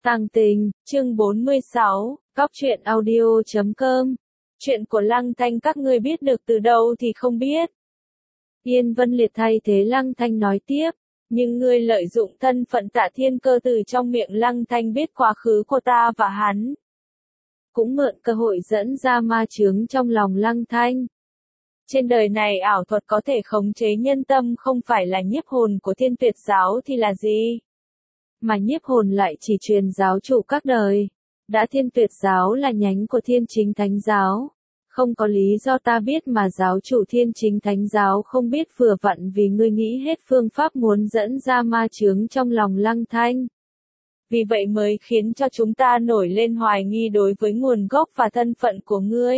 Tàng Tình, chương 46, Cóc truyện audio.com. Chuyện của Lăng Thanh các ngươi biết được từ đâu thì không biết. Yên Vân Liệt thay thế Lăng Thanh nói tiếp, nhưng ngươi lợi dụng thân phận Tạ Thiên Cơ từ trong miệng Lăng Thanh biết quá khứ của ta và hắn. Cũng mượn cơ hội dẫn ra ma chướng trong lòng Lăng Thanh. Trên đời này ảo thuật có thể khống chế nhân tâm không phải là nhiếp hồn của Thiên Tuyệt giáo thì là gì? Mà nhiếp hồn lại chỉ truyền giáo chủ các đời. Đã Thiên Tuyệt giáo là nhánh của Thiên Chính Thánh giáo. Không có lý do ta biết mà giáo chủ Thiên Chính Thánh giáo không biết, vừa vặn vì ngươi nghĩ hết phương pháp muốn dẫn ra ma chướng trong lòng Lăng Thanh. Vì vậy mới khiến cho chúng ta nổi lên hoài nghi đối với nguồn gốc và thân phận của ngươi.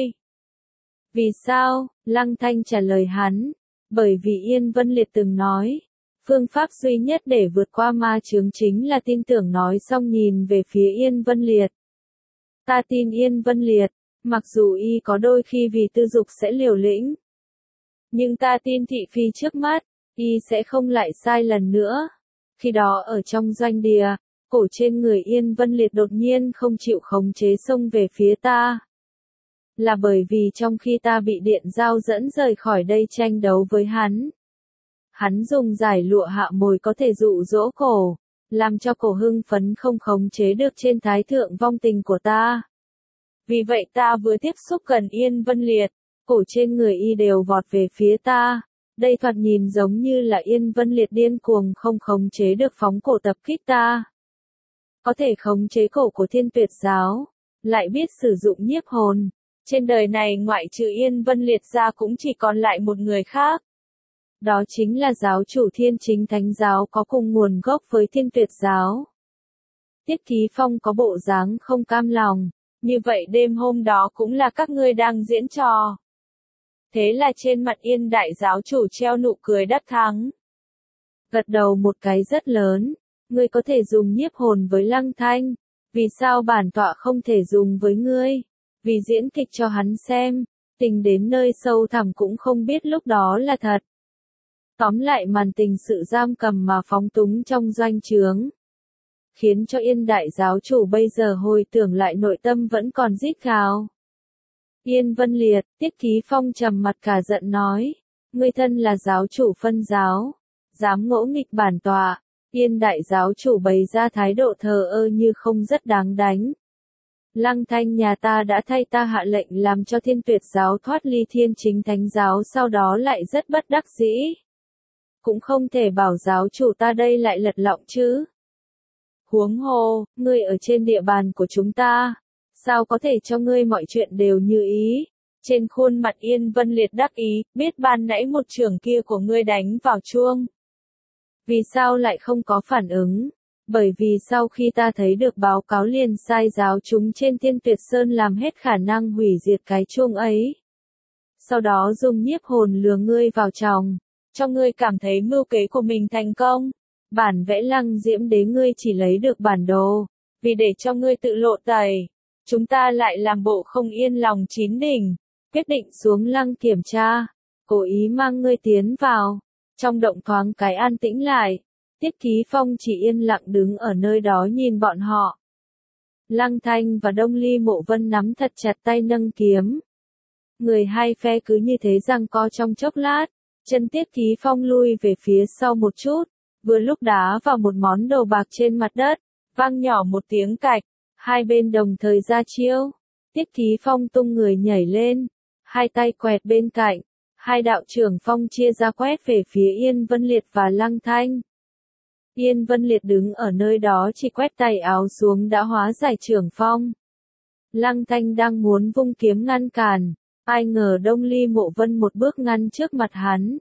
Vì sao? Lăng Thanh trả lời hắn. Bởi vì Yên Vân Liệt từng nói, phương pháp duy nhất để vượt qua ma chướng chính là tin tưởng. Nói xong nhìn về phía Yên Vân Liệt. Ta tin Yên Vân Liệt, mặc dù y có đôi khi vì tư dục sẽ liều lĩnh. Nhưng ta tin thị phi trước mắt, y sẽ không lại sai lần nữa. Khi đó ở trong doanh địa, cổ trên người Yên Vân Liệt đột nhiên không chịu khống chế xông về phía ta. Là bởi vì trong khi ta bị điện giao dẫn rời khỏi đây tranh đấu với hắn. Hắn dùng giải lụa hạ mồi có thể dụ dỗ cổ, làm cho cổ hưng phấn không khống chế được trên thái thượng vong tình của ta. Vì vậy ta vừa tiếp xúc gần Yên Vân Liệt, cổ trên người y đều vọt về phía ta. Đây thoạt nhìn giống như là Yên Vân Liệt điên cuồng không khống chế được phóng cổ tập kích ta. Có thể khống chế cổ của Thiên Tuyệt giáo, lại biết sử dụng nhiếp hồn. Trên đời này ngoại trừ Yên Vân Liệt ra cũng chỉ còn lại một người khác. Đó chính là giáo chủ Thiên Chính Thánh giáo có cùng nguồn gốc với Thiên Tuyệt giáo. Tiết Ký Phong có bộ dáng không cam lòng, như vậy đêm hôm đó cũng là các ngươi đang diễn trò. Thế là trên mặt Yên đại giáo chủ treo nụ cười đắc thắng. Gật đầu một cái rất lớn, ngươi có thể dùng nhiếp hồn với Lăng Thanh, vì sao bản tọa không thể dùng với ngươi? Vì diễn kịch cho hắn xem, tình đến nơi sâu thẳm cũng không biết lúc đó là thật. Tóm lại màn tình sự giam cầm mà phóng túng trong doanh trướng, khiến cho Yên đại giáo chủ bây giờ hồi tưởng lại nội tâm vẫn còn rít gào. Yên Vân Liệt, Tiết Ký Phong trầm mặt cả giận nói, ngươi thân là giáo chủ phân giáo, dám ngỗ nghịch bản tọa. Yên đại giáo chủ bày ra thái độ thờ ơ như không rất đáng đánh. Lăng Thanh nhà ta đã thay ta hạ lệnh làm cho Thiên Tuyệt giáo thoát ly Thiên Chính Thánh giáo, sau đó lại rất bất đắc dĩ. Cũng không thể bảo giáo chủ ta đây lại lật lọng chứ. Huống hồ, ngươi ở trên địa bàn của chúng ta, sao có thể cho ngươi mọi chuyện đều như ý. Trên khuôn mặt Yên Vân Liệt đắc ý, biết ban nãy một chưởng kia của ngươi đánh vào chuông. Vì sao lại không có phản ứng? Bởi vì sau khi ta thấy được báo cáo liền sai giáo chúng trên Thiên Tuyệt Sơn làm hết khả năng hủy diệt cái chuông ấy. Sau đó dùng nhiếp hồn lừa ngươi vào trong, cho ngươi cảm thấy mưu kế của mình thành công. Bản vẽ Lăng Diễm Đế ngươi chỉ lấy được bản đồ, vì để cho ngươi tự lộ tẩy. Chúng ta lại làm bộ không yên lòng chín đỉnh, quyết định xuống Lăng kiểm tra, cố ý mang ngươi tiến vào. Trong động thoáng cái an tĩnh lại, Tiết Ký Phong chỉ yên lặng đứng ở nơi đó nhìn bọn họ. Lăng Thanh và Đông Ly Mộ Vân nắm thật chặt tay nâng kiếm. Người hai phe cứ như thế giằng co trong chốc lát, chân Tiết Ký Phong lui về phía sau một chút, vừa lúc đá vào một món đồ bạc trên mặt đất, vang nhỏ một tiếng cạch, hai bên đồng thời ra chiêu. Tiết Ký Phong tung người nhảy lên, hai tay quẹt bên cạnh. Hai đạo trưởng phong chia ra quét về phía Yên Vân Liệt và Lăng Thanh. Yên Vân Liệt đứng ở nơi đó chỉ quét tay áo xuống đã hóa giải trưởng phong. Lăng Thanh đang muốn vung kiếm ngăn cản, ai ngờ Đông Ly Mộ Vân một bước ngăn trước mặt hắn.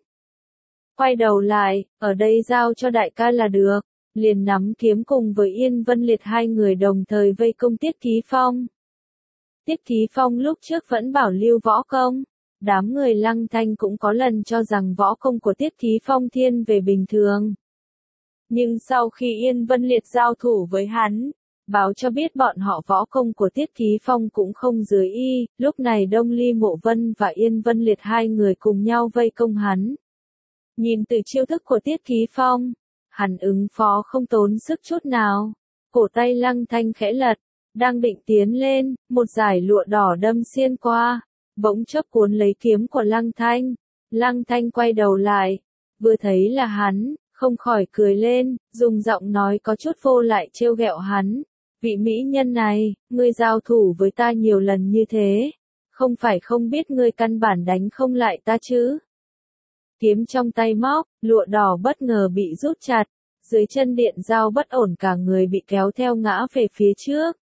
Quay đầu lại, ở đây giao cho đại ca là được, liền nắm kiếm cùng với Yên Vân Liệt hai người đồng thời vây công Tiết Ký Phong. Tiết Ký Phong lúc trước vẫn bảo lưu võ công. Đám người Lăng Thanh cũng có lần cho rằng võ công của Tiết Ký Phong thiên về bình thường. Nhưng sau khi Yên Vân Liệt giao thủ với hắn, báo cho biết bọn họ võ công của Tiết Ký Phong cũng không dưới y, lúc này Đông Ly Mộ Vân và Yên Vân Liệt hai người cùng nhau vây công hắn. Nhìn từ chiêu thức của Tiết Ký Phong, hắn ứng phó không tốn sức chút nào. cổ tay Lăng Thanh khẽ lật, đang định tiến lên, một dải lụa đỏ đâm xuyên qua, bỗng chốc cuốn lấy kiếm của Lăng Thanh. Lăng Thanh quay đầu lại, vừa thấy là hắn, không khỏi cười lên, dùng giọng nói có chút vô lại trêu ghẹo hắn. Vị mỹ nhân này, ngươi giao thủ với ta nhiều lần như thế, không phải không biết ngươi căn bản đánh không lại ta chứ. Kiếm trong tay móc, lụa đỏ bất ngờ bị rút chặt, dưới chân Điện Dao bất ổn cả người bị kéo theo ngã về phía trước.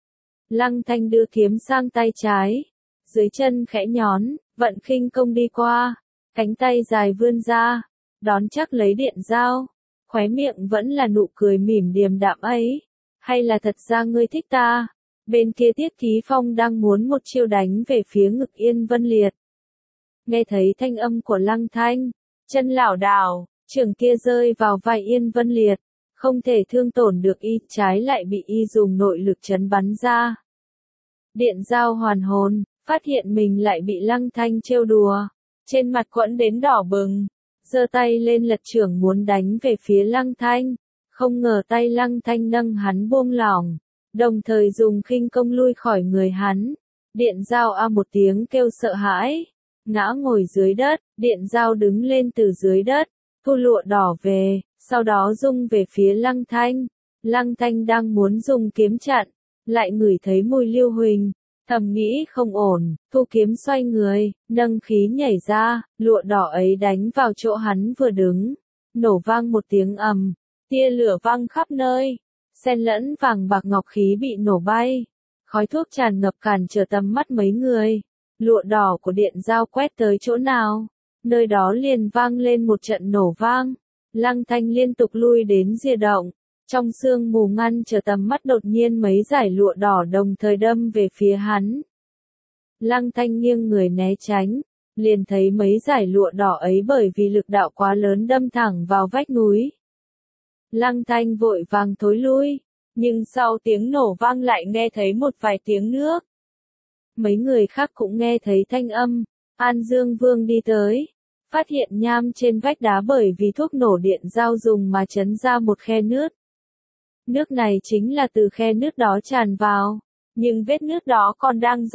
Lăng Thanh đưa kiếm sang tay trái, dưới chân khẽ nhón, vận khinh công đi qua, cánh tay dài vươn ra, đón chắc lấy Điện Dao, khóe miệng vẫn là nụ cười mỉm điềm đạm ấy. Hay là thật ra ngươi thích ta? Bên kia Tiết Ký Phong đang muốn một chiêu đánh về phía ngực Yên Vân Liệt. Nghe thấy thanh âm của Lăng Thanh, chân lảo đảo, trường kia rơi vào vai Yên Vân Liệt, không thể thương tổn được y, trái lại bị y dùng nội lực chấn bắn ra. Điện Dao hoàn hồn, phát hiện mình lại bị Lăng Thanh trêu đùa, trên mặt quẫn đến đỏ bừng, giơ tay lên lật chưởng muốn đánh về phía Lăng Thanh. Không ngờ tay Lăng Thanh nâng hắn buông lỏng, đồng thời dùng khinh công lui khỏi người hắn. Điện Dao a một tiếng kêu sợ hãi, ngã ngồi dưới đất. Điện Dao đứng lên từ dưới đất, thu lụa đỏ về, sau đó rung về phía Lăng Thanh. Lăng Thanh đang muốn dùng kiếm chặn, lại ngửi thấy mùi Lưu Huỳnh, thầm nghĩ không ổn, thu kiếm xoay người, nâng khí nhảy ra, lụa đỏ ấy đánh vào chỗ hắn vừa đứng, nổ vang một tiếng ầm. Tia lửa văng khắp nơi, xen lẫn vàng bạc ngọc khí bị nổ bay, khói thuốc tràn ngập cản trở tầm mắt mấy người. Lụa đỏ của Điện Dao quét tới chỗ nào, nơi đó liền vang lên một trận nổ vang. Lăng Thanh liên tục lui đến rìa động, trong sương mù ngăn trở tầm mắt đột nhiên mấy dải lụa đỏ đồng thời đâm về phía hắn. Lăng Thanh nghiêng người né tránh, liền thấy mấy dải lụa đỏ ấy bởi vì lực đạo quá lớn đâm thẳng vào vách núi. Lăng Thanh vội vàng thối lui, nhưng sau tiếng nổ vang lại nghe thấy một vài tiếng nước. Mấy người khác cũng nghe thấy thanh âm, An Dương Vương đi tới, phát hiện nham trên vách đá bởi vì thuốc nổ Điện Dao dùng mà chấn ra một khe nứt. Nước này chính là từ khe nứt đó tràn vào, nhưng vết nứt đó còn đang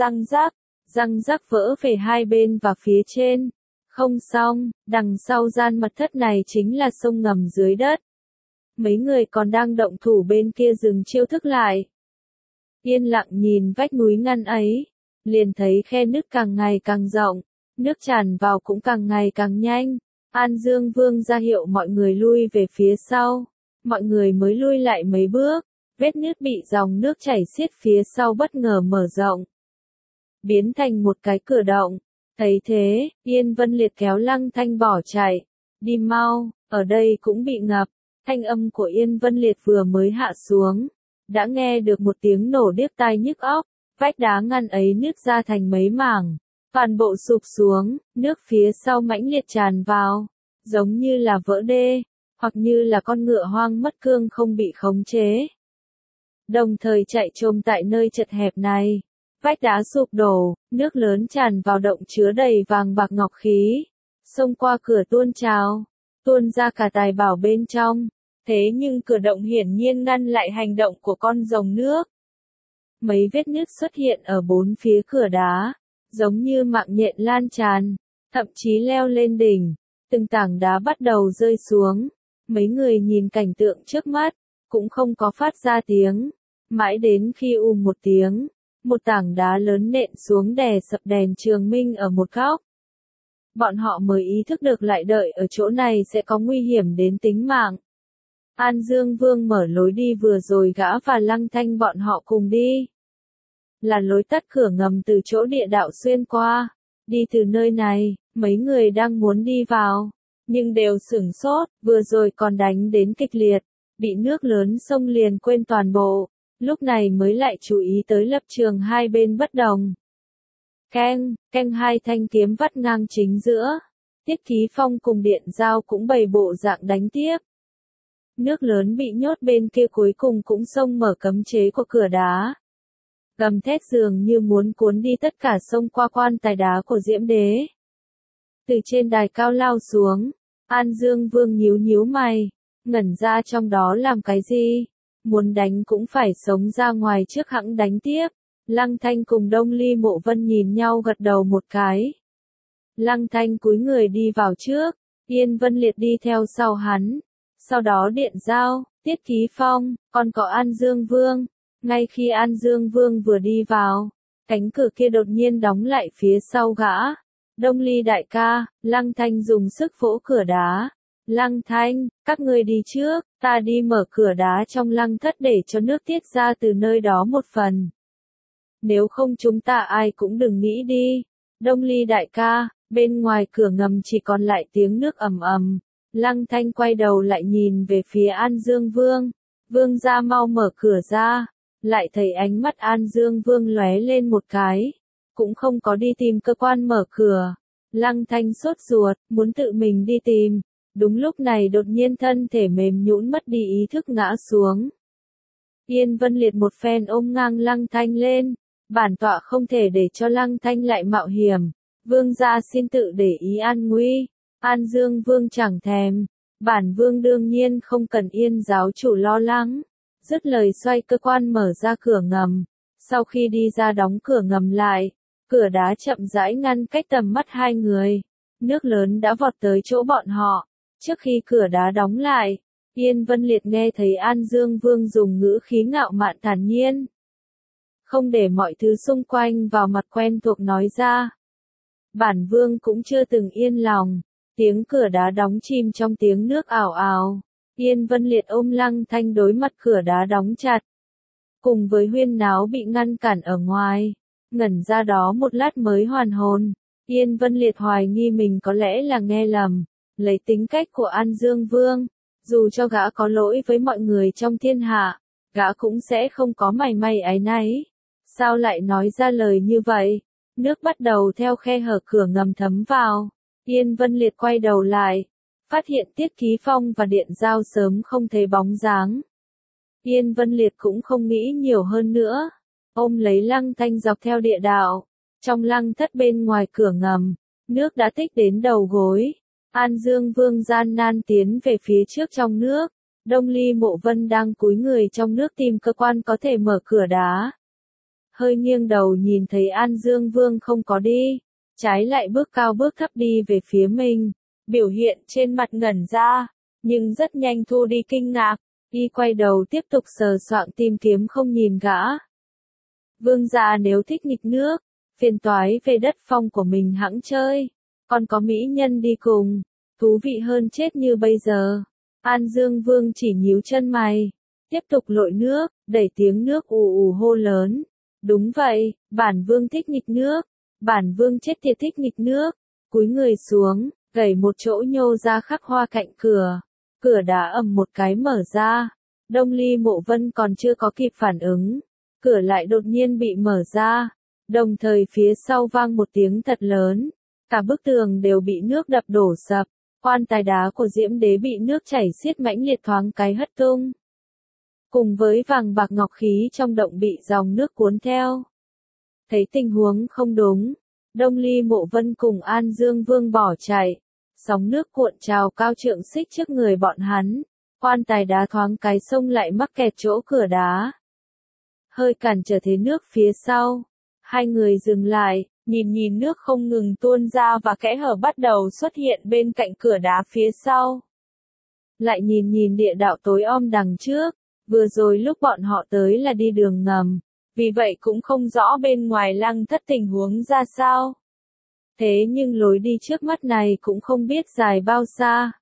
răng rắc vỡ về hai bên và phía trên. Không xong, đằng sau gian mật thất này chính là sông ngầm dưới đất. Mấy người còn đang động thủ bên kia dừng chiêu thức lại. Yên lặng nhìn vách núi ngăn ấy, liền thấy khe nứt càng ngày càng rộng, nước tràn vào cũng càng ngày càng nhanh. An Dương Vương ra hiệu mọi người lui về phía sau, mọi người mới lui lại mấy bước, vết nứt bị dòng nước chảy xiết phía sau bất ngờ mở rộng, biến thành một cái cửa động. Thấy thế, Yên Vân Liệt kéo Lăng Thanh bỏ chạy, đi mau, ở đây cũng bị ngập. Thanh âm của Yên Vân Liệt vừa mới hạ xuống, đã nghe được một tiếng nổ điếc tai nhức óc, vách đá ngăn ấy nứt ra thành mấy mảng, toàn bộ sụp xuống, nước phía sau mãnh liệt tràn vào, giống như là vỡ đê, hoặc như là con ngựa hoang mất cương không bị khống chế. Đồng thời chạy trồm tại nơi chật hẹp này, vách đá sụp đổ, nước lớn tràn vào động chứa đầy vàng bạc ngọc khí, xông qua cửa tuôn trào, tuôn ra cả tài bảo bên trong. Thế nhưng cửa động hiển nhiên ngăn lại hành động của con rồng nước. Mấy vết nứt xuất hiện ở bốn phía cửa đá, giống như mạng nhện lan tràn, thậm chí leo lên đỉnh, từng tảng đá bắt đầu rơi xuống. Mấy người nhìn cảnh tượng trước mắt, cũng không có phát ra tiếng, mãi đến khi một tiếng, một tảng đá lớn nện xuống đè sập đèn trường minh ở một góc. Bọn họ mới ý thức được lại đợi ở chỗ này sẽ có nguy hiểm đến tính mạng. An Dương Vương mở lối đi vừa rồi gã và Lăng Thanh bọn họ cùng đi. Là lối tắt cửa ngầm từ chỗ địa đạo xuyên qua. Đi từ nơi này, mấy người đang muốn đi vào, nhưng đều sửng sốt, vừa rồi còn đánh đến kịch liệt, bị nước lớn sông liền quên toàn bộ, lúc này mới lại chú ý tới lập trường hai bên bất đồng. Keng hai thanh kiếm vắt ngang chính giữa, Tiết Ký Phong cùng Điện Dao cũng bày bộ dạng đánh tiếp. Nước lớn bị nhốt bên kia cuối cùng cũng xông mở cấm chế của cửa đá. Gầm thét dường như muốn cuốn đi tất cả xông qua quan tài đá của Diễm Đế. Từ trên đài cao lao xuống, An Dương Vương nhíu nhíu mày, ngẩn ra trong đó làm cái gì? muốn đánh cũng phải sống ra ngoài trước hẵng đánh tiếp. Lăng Thanh cùng Đông Ly Mộ Vân nhìn nhau gật đầu một cái. Lăng Thanh cúi người đi vào trước, Yên Vân Liệt đi theo sau hắn. Sau đó Điện Giao, Tiết Ký Phong, còn có An Dương Vương. Ngay khi An Dương Vương vừa đi vào, cánh cửa kia đột nhiên đóng lại phía sau gã. Đông Ly đại ca, Lăng Thanh dùng sức vỗ cửa đá. Lăng Thanh, các ngươi đi trước, ta đi mở cửa đá trong lăng thất để cho nước tiết ra từ nơi đó một phần. Nếu không chúng ta ai cũng đừng nghĩ đi. Đông Ly đại ca, bên ngoài cửa ngầm chỉ còn lại tiếng nước ầm ầm. Lăng Thanh quay đầu lại nhìn về phía An Dương Vương. Vương gia mau mở cửa ra. Lại thấy ánh mắt An Dương Vương lóe lên một cái. Cũng không có đi tìm cơ quan mở cửa. Lăng Thanh sốt ruột, muốn tự mình đi tìm. Đúng lúc này đột nhiên thân thể mềm nhũn mất đi ý thức ngã xuống. Yên Vân Liệt một phen ôm ngang Lăng Thanh lên. Bản tọa không thể để cho Lăng Thanh lại mạo hiểm. Vương gia xin tự để ý an nguy. An Dương Vương chẳng thèm. Bản vương đương nhiên không cần Yên giáo chủ lo lắng. Dứt lời xoay cơ quan mở ra cửa ngầm. Sau khi đi ra đóng cửa ngầm lại. Cửa đá chậm rãi ngăn cách tầm mắt hai người. Nước lớn đã vọt tới chỗ bọn họ. Trước khi cửa đá đóng lại, Yên Vân Liệt nghe thấy An Dương Vương dùng ngữ khí ngạo mạn thản nhiên. Không để mọi thứ xung quanh vào mặt quen thuộc nói ra. Bản vương cũng chưa từng yên lòng. Tiếng cửa đá đóng chìm trong tiếng nước ảo ảo. Yên Vân Liệt ôm Lăng Thanh đối mặt cửa đá đóng chặt. Cùng với huyên náo bị ngăn cản ở ngoài. Ngẩn ra đó một lát mới hoàn hồn. Yên Vân Liệt hoài nghi mình có lẽ là nghe lầm. Lấy tính cách của An Dương Vương. Dù cho gã có lỗi với mọi người trong thiên hạ. Gã cũng sẽ không có mảy may áy náy. Sao lại nói ra lời như vậy? Nước bắt đầu theo khe hở cửa ngầm thấm vào. Yên Vân Liệt quay đầu lại. Phát hiện Tiết Ký Phong và Điện Giao sớm không thấy bóng dáng. Yên Vân Liệt cũng không nghĩ nhiều hơn nữa. Ôm lấy Lăng Thanh dọc theo địa đạo. Trong lăng thất bên ngoài cửa ngầm, nước đã tích đến đầu gối. An Dương Vương gian nan tiến về phía trước trong nước. Đông Ly Mộ Vân đang cúi người trong nước tìm cơ quan có thể mở cửa đá. Hơi nghiêng đầu nhìn thấy An Dương Vương không có đi. Trái lại bước cao bước thấp đi về phía mình. Biểu hiện trên mặt ngẩn ra. Nhưng rất nhanh thu đi kinh ngạc. Y quay đầu tiếp tục sờ soạng tìm kiếm không nhìn gã. Vương gia nếu thích nghịch nước. Phiền toái về đất phong của mình hẵng chơi. Còn có mỹ nhân đi cùng. Thú vị hơn chết như bây giờ. An Dương Vương chỉ nhíu chân mày. Tiếp tục lội nước, đẩy tiếng nước ù ù hô lớn. Đúng vậy, bản vương thích nghịch nước. Bản vương chết tiệt thích nghịch nước. Cúi người xuống, gẩy một chỗ nhô ra khắc hoa cạnh cửa. Cửa đá ầm một cái mở ra. Đông Ly Mộ Vân còn chưa có kịp phản ứng. Cửa lại đột nhiên bị mở ra. Đồng thời phía sau vang một tiếng thật lớn. Cả bức tường đều bị nước đập đổ sập. Quan tài đá của Diễm Đế bị nước chảy xiết mãnh liệt thoáng cái hất tung. Cùng với vàng bạc ngọc khí trong động bị dòng nước cuốn theo. Thấy tình huống không đúng, Đông Ly Mộ Vân cùng An Dương Vương bỏ chạy. Sóng nước cuộn trào cao trượng xích trước người bọn hắn. Quan tài đá thoáng cái sông lại mắc kẹt chỗ cửa đá. Hơi cản trở thế nước phía sau. Hai người dừng lại, nhìn nước không ngừng tuôn ra và kẽ hở bắt đầu xuất hiện bên cạnh cửa đá phía sau. Lại nhìn địa đạo tối om đằng trước, vừa rồi lúc bọn họ tới là đi đường ngầm, vì vậy cũng không rõ bên ngoài lăng thất tình huống ra sao. Thế nhưng lối đi trước mắt này cũng không biết dài bao xa.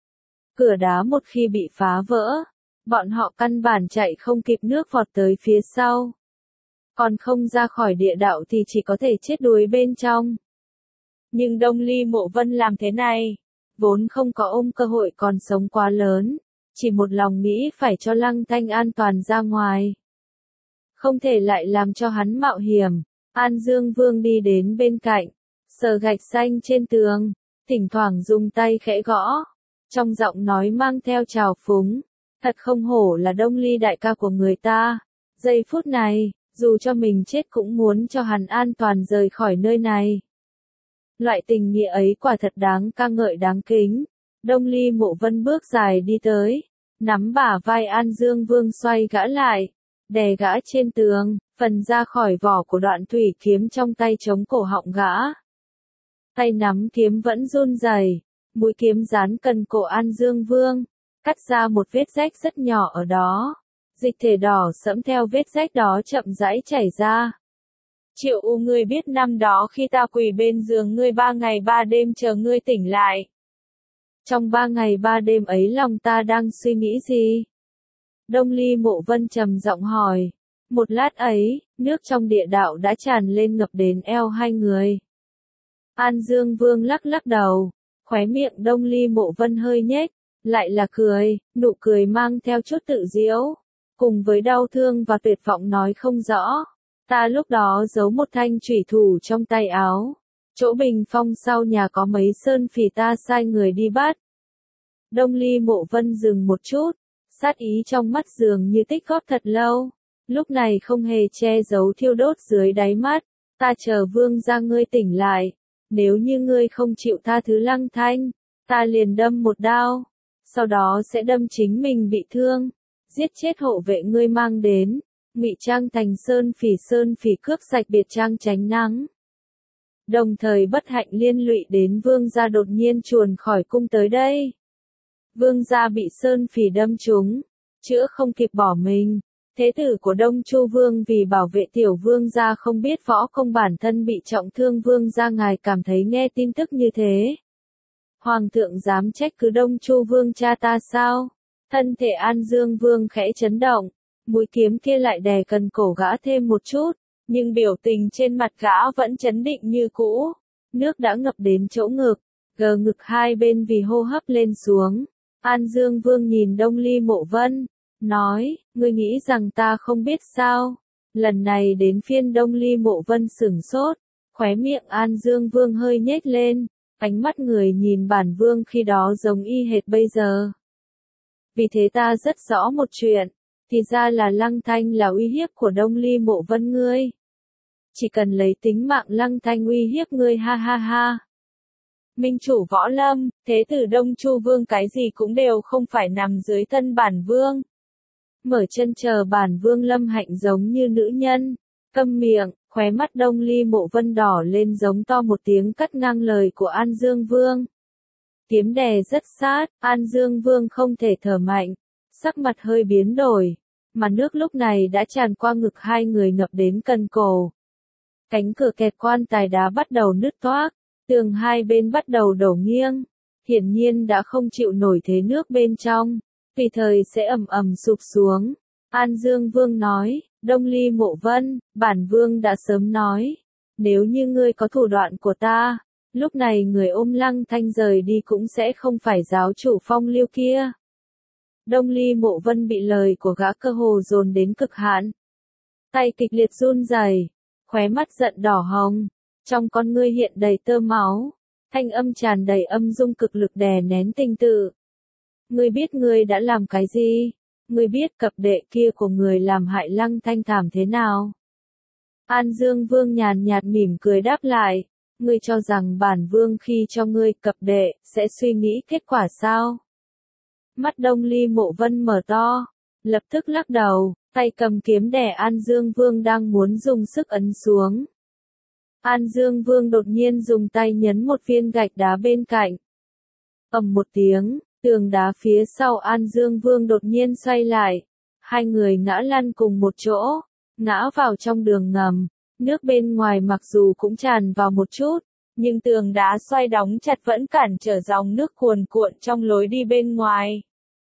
Cửa đá một khi bị phá vỡ, bọn họ căn bản chạy không kịp nước vọt tới phía sau. Còn không ra khỏi địa đạo thì chỉ có thể chết đuối bên trong. Nhưng Đông Ly Mộ Vân làm thế này, vốn không có ôm cơ hội còn sống quá lớn, chỉ một lòng nghĩ phải cho Lăng Thanh an toàn ra ngoài. Không thể lại làm cho hắn mạo hiểm. An Dương Vương đi đến bên cạnh, sờ gạch xanh trên tường, thỉnh thoảng dùng tay khẽ gõ, trong giọng nói mang theo trào phúng. Thật không hổ là Đông Ly đại ca của người ta. Giây phút này, dù cho mình chết cũng muốn cho hắn an toàn rời khỏi nơi này. Loại tình nghĩa ấy quả thật đáng ca ngợi đáng kính. Đông Ly Mộ Vân bước dài đi tới. nắm bả vai An Dương Vương xoay gã lại, đè gã trên tường, phần ra khỏi vỏ của đoạn thủy kiếm trong tay chống cổ họng gã. Tay nắm kiếm vẫn run rẩy, mũi kiếm dán cần cổ An Dương Vương, cắt ra một vết rách rất nhỏ ở đó. Dịch thể đỏ sẫm theo vết rách đó chậm rãi chảy ra. Triệu U, ngươi biết năm đó khi ta quỳ bên giường ngươi 3 ngày 3 đêm chờ ngươi tỉnh lại. Trong 3 ngày 3 đêm ấy lòng ta đang suy nghĩ gì? Đông Ly Mộ Vân trầm giọng hỏi. Một lát ấy, nước trong địa đạo đã tràn lên ngập đến eo hai người. An Dương Vương lắc lắc đầu, khóe miệng Đông Ly Mộ Vân hơi nhếch, lại là cười, nụ cười mang theo chút tự giễu, cùng với đau thương và tuyệt vọng nói không rõ. Ta lúc đó giấu một thanh chủy thủ trong tay áo. Chỗ bình phong sau nhà có mấy sơn phỉ, ta sai người đi bắt. Đông Ly Mộ Vân dừng một chút, sát ý trong mắt dường như tích góp thật lâu. Lúc này không hề che giấu thiêu đốt dưới đáy mắt. Ta chờ vương gia ngươi tỉnh lại. Nếu như ngươi không chịu tha thứ Lăng Thanh, ta liền đâm một đao. Sau đó sẽ đâm chính mình bị thương. Giết chết hộ vệ ngươi mang đến. Ngụy trang thành sơn phỉ cướp sạch biệt trang tránh nắng. Đồng thời bất hạnh liên lụy đến vương gia đột nhiên chuồn khỏi cung tới đây. Vương gia bị sơn phỉ đâm trúng, chữa không kịp bỏ mình. Thế tử của Đông Chu Vương vì bảo vệ tiểu vương gia không biết võ công bản thân bị trọng thương, vương gia ngài cảm thấy nghe tin tức như thế. Hoàng thượng dám trách cứ Đông Chu Vương cha ta sao? Thân thể An Dương Vương khẽ chấn động, mũi kiếm kia lại đè cần cổ gã thêm một chút, nhưng biểu tình trên mặt gã vẫn trấn định như cũ. Nước đã ngập đến chỗ ngực, gờ ngực hai bên vì hô hấp lên xuống. An Dương Vương nhìn Đông Ly Mộ Vân, nói, ngươi nghĩ rằng ta không biết sao? Lần này đến phiên Đông Ly Mộ Vân sửng sốt, khóe miệng An Dương Vương hơi nhếch lên, ánh mắt người nhìn bản vương khi đó giống y hệt bây giờ. Vì thế ta rất rõ một chuyện, thì ra là Lăng Thanh là uy hiếp của Đông Ly Mộ Vân ngươi. Chỉ cần lấy tính mạng Lăng Thanh uy hiếp ngươi, ha ha ha. Minh chủ võ lâm, thế tử Đông Chu Vương cái gì cũng đều không phải nằm dưới thân bản vương. Mở chân chờ bản vương lâm hạnh giống như nữ nhân. Câm miệng, khóe mắt Đông Ly Mộ Vân đỏ lên giống to một tiếng cắt ngang lời của An Dương Vương. Kiếm đè rất sát, An Dương Vương không thể thở mạnh, sắc mặt hơi biến đổi, mà nước lúc này đã tràn qua ngực hai người ngập đến cần cổ. Cánh cửa kẹt quan tài đá bắt đầu nứt toác, tường hai bên bắt đầu đổ nghiêng, hiển nhiên đã không chịu nổi thế nước bên trong, tùy thời sẽ ầm ầm sụp xuống. An Dương Vương nói, Đông Ly Mộ Vân, bản vương đã sớm nói, nếu như ngươi có thủ đoạn của ta, lúc này người ôm Lăng Thanh rời đi cũng sẽ không phải giáo chủ Phong Liêu kia. Đông Ly Mộ Vân bị lời của gã cơ hồ dồn đến cực hạn. Tay kịch liệt run rẩy, khóe mắt giận đỏ hồng, trong con ngươi hiện đầy tơ máu, thanh âm tràn đầy âm dung cực lực đè nén tình tự. Ngươi biết ngươi đã làm cái gì? Ngươi biết cặp đệ kia của người làm hại Lăng Thanh thảm thế nào? An Dương Vương nhàn nhạt mỉm cười đáp lại, ngươi cho rằng bản vương khi cho ngươi cặp đệ, sẽ suy nghĩ kết quả sao? Mắt Đông Ly Mộ Vân mở to, lập tức lắc đầu, tay cầm kiếm đè An Dương Vương đang muốn dùng sức ấn xuống. An Dương Vương đột nhiên dùng tay nhấn một viên gạch đá bên cạnh. Ầm một tiếng, tường đá phía sau An Dương Vương đột nhiên xoay lại. Hai người ngã lăn cùng một chỗ, ngã vào trong đường ngầm. Nước bên ngoài mặc dù cũng tràn vào một chút, nhưng tường đá xoay đóng chặt vẫn cản trở dòng nước cuồn cuộn trong lối đi bên ngoài.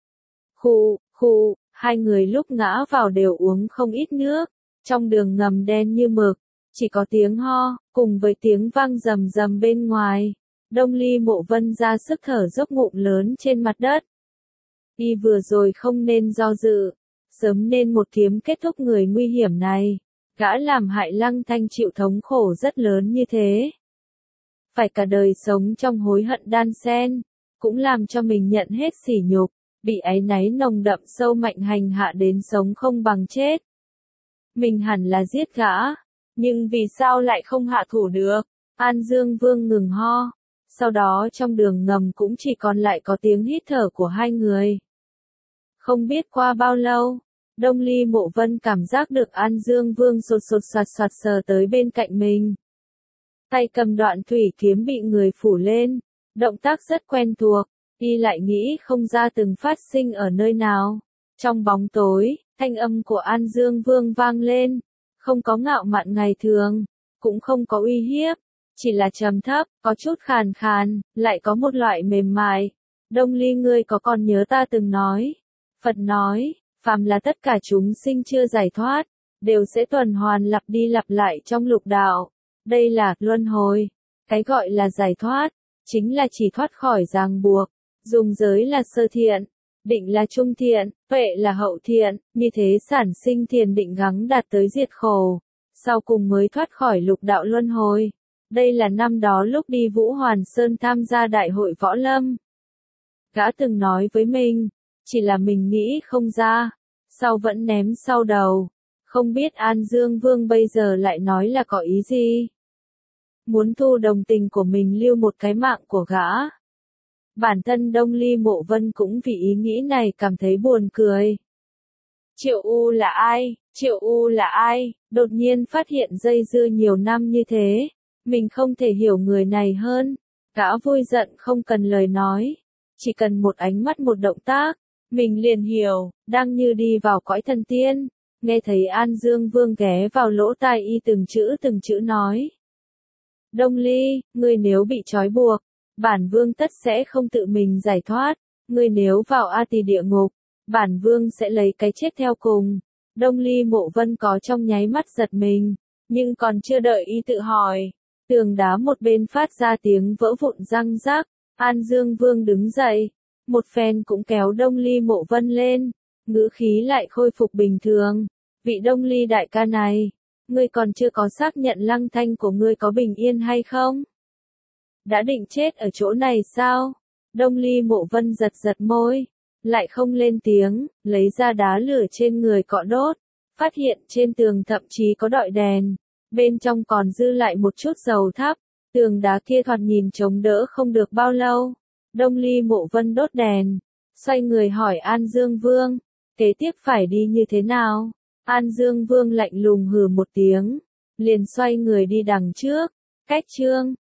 Khụ, hai người lúc ngã vào đều uống không ít nước, trong đường ngầm đen như mực, chỉ có tiếng ho, cùng với tiếng vang rầm rầm bên ngoài. Đông Ly Mộ Vân ra sức thở dốc ngụm lớn trên mặt đất. Y vừa rồi không nên do dự, sớm nên một kiếm kết thúc người nguy hiểm này. Gã làm hại Lăng Thanh chịu thống khổ rất lớn như thế. Phải cả đời sống trong hối hận đan xen, cũng làm cho mình nhận hết sỉ nhục, bị áy náy nồng đậm sâu mạnh hành hạ đến sống không bằng chết. Mình hẳn là giết gã, nhưng vì sao lại không hạ thủ được? An Dương Vương ngừng ho, sau đó trong đường ngầm cũng chỉ còn lại có tiếng hít thở của hai người. Không biết qua bao lâu, Đông Ly Mộ Vân cảm giác được An Dương Vương sột sột soạt soạt sờ tới bên cạnh mình. Tay cầm đoạn thủy kiếm bị người phủ lên, động tác rất quen thuộc, y lại nghĩ không ra từng phát sinh ở nơi nào. Trong bóng tối, thanh âm của An Dương Vương vang lên, không có ngạo mạn ngày thường, cũng không có uy hiếp, chỉ là trầm thấp, có chút khàn khàn, lại có một loại mềm mại. Đông Ly, ngươi có còn nhớ ta từng nói? Phật nói, phàm là tất cả chúng sinh chưa giải thoát, đều sẽ tuần hoàn lặp đi lặp lại trong lục đạo. Đây là luân hồi. Cái gọi là giải thoát, chính là chỉ thoát khỏi ràng buộc. Dùng giới là sơ thiện, định là trung thiện, tuệ là hậu thiện, như thế sản sinh thiền định gắng đạt tới diệt khổ. Sau cùng mới thoát khỏi lục đạo luân hồi. Đây là năm đó lúc đi Vũ Hoàn Sơn tham gia đại hội võ lâm. Gã từng nói với mình, chỉ là mình nghĩ không ra, sau vẫn ném sau đầu. Không biết An Dương Vương bây giờ lại nói là có ý gì? Muốn thu đồng tình của mình lưu một cái mạng của gã. Bản thân Đông Ly Mộ Vân cũng vì ý nghĩ này cảm thấy buồn cười. Triệu U là ai? Triệu U là ai? Đột nhiên phát hiện dây dưa nhiều năm như thế, mình không thể hiểu người này hơn. Gã vui giận không cần lời nói, chỉ cần một ánh mắt một động tác, mình liền hiểu, đang như đi vào cõi thần tiên. Nghe thấy An Dương Vương ghé vào lỗ tai y từng chữ nói. Đông Ly, ngươi nếu bị trói buộc, bản vương tất sẽ không tự mình giải thoát. Ngươi nếu vào A Tỳ địa ngục, bản vương sẽ lấy cái chết theo cùng. Đông Ly Mộ Vân có trong nháy mắt giật mình, nhưng còn chưa đợi y tự hỏi, tường đá một bên phát ra tiếng vỡ vụn răng rắc. An Dương Vương đứng dậy, một phen cũng kéo Đông Ly Mộ Vân lên, ngữ khí lại khôi phục bình thường. Vị Đông Ly đại ca này, ngươi còn chưa có xác nhận Lăng Thanh của ngươi có bình yên hay không? Đã định chết ở chỗ này sao? Đông Ly Mộ Vân giật giật môi, lại không lên tiếng, lấy ra đá lửa trên người cọ đốt, phát hiện trên tường thậm chí có đọi đèn, bên trong còn dư lại một chút dầu thắp, tường đá kia thoạt nhìn chống đỡ không được bao lâu. Đông Ly Mộ Vân đốt đèn, xoay người hỏi An Dương Vương, kế tiếp phải đi như thế nào? An Dương Vương lạnh lùng hừ một tiếng, liền xoay người đi đằng trước. Cách chương